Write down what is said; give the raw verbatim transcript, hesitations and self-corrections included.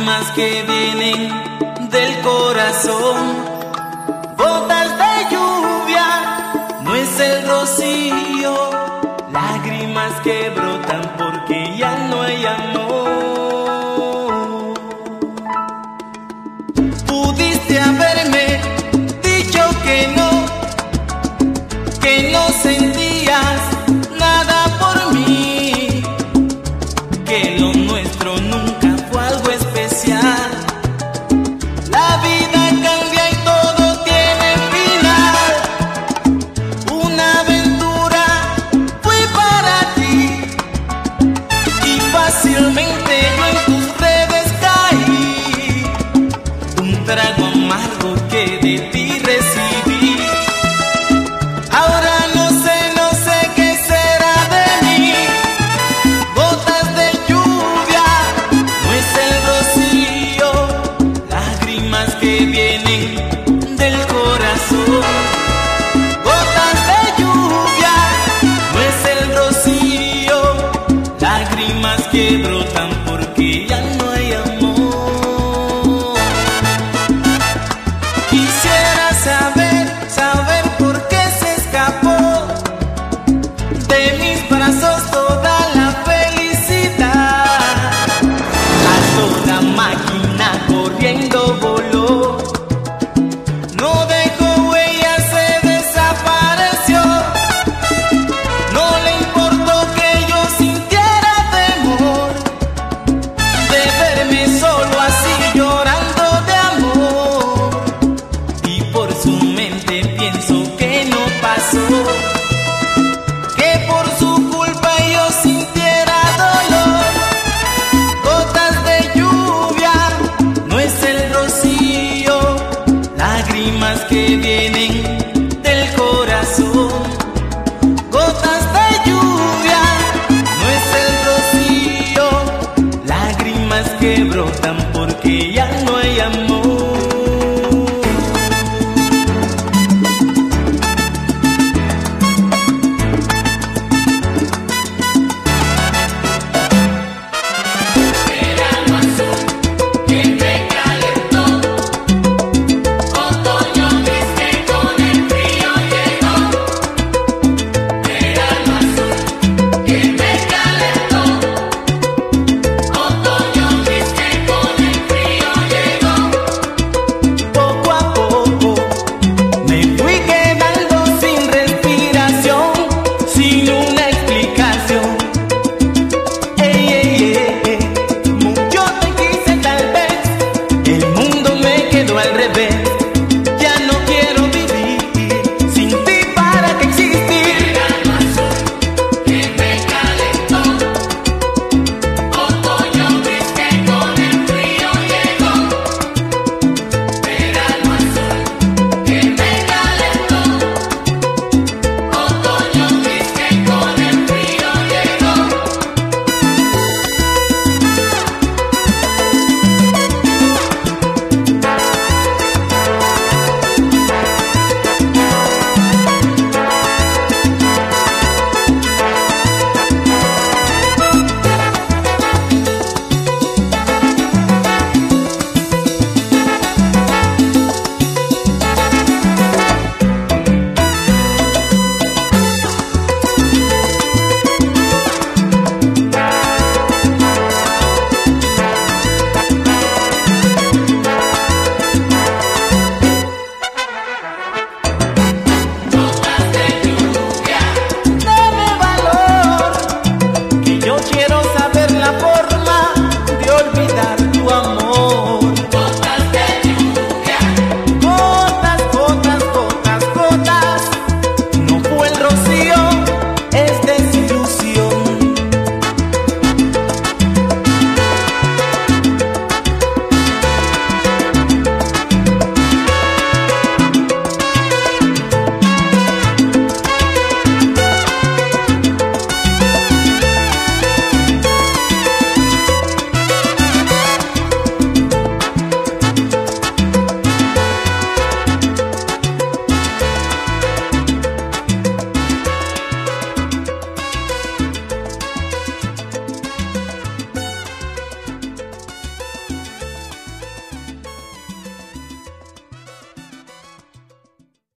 lágrimas que vienen del corazón. Gotas de lluvia, no es el rocío, lágrimas que brotan porque ya no hay amor. Pudiste haberme dicho que no, que no sentías nada por mí, que lo nuestro nunca fue algo especial. La vida cambia y todo tiene final. Una aventura fui para ti y fácilmente yo en tus redes caí. Un trago amargo que de ti recibí. Ahora no sé, no sé qué será de mí. Gotas de lluvia, no es el rocío, lágrimas que vienen del corazón. Gotas de lluvia, no es el rocío, lágrimas que brotan porque ya no hay amor. Quisiera saber, saber por qué se escapó de mis brazos toda la felicidad. A toda máquina corriendo voló, no dejó huella, se desapareció. No le importó que yo sintiera temor de verme solo así llorando de amor. Y por su mente pienso que no pasó, que por su culpa yo sintiera dolor. Gotas de lluvia, no es el rocío, lágrimas que vienen del corazón. Gotas de lluvia, no es el rocío, lágrimas que brotan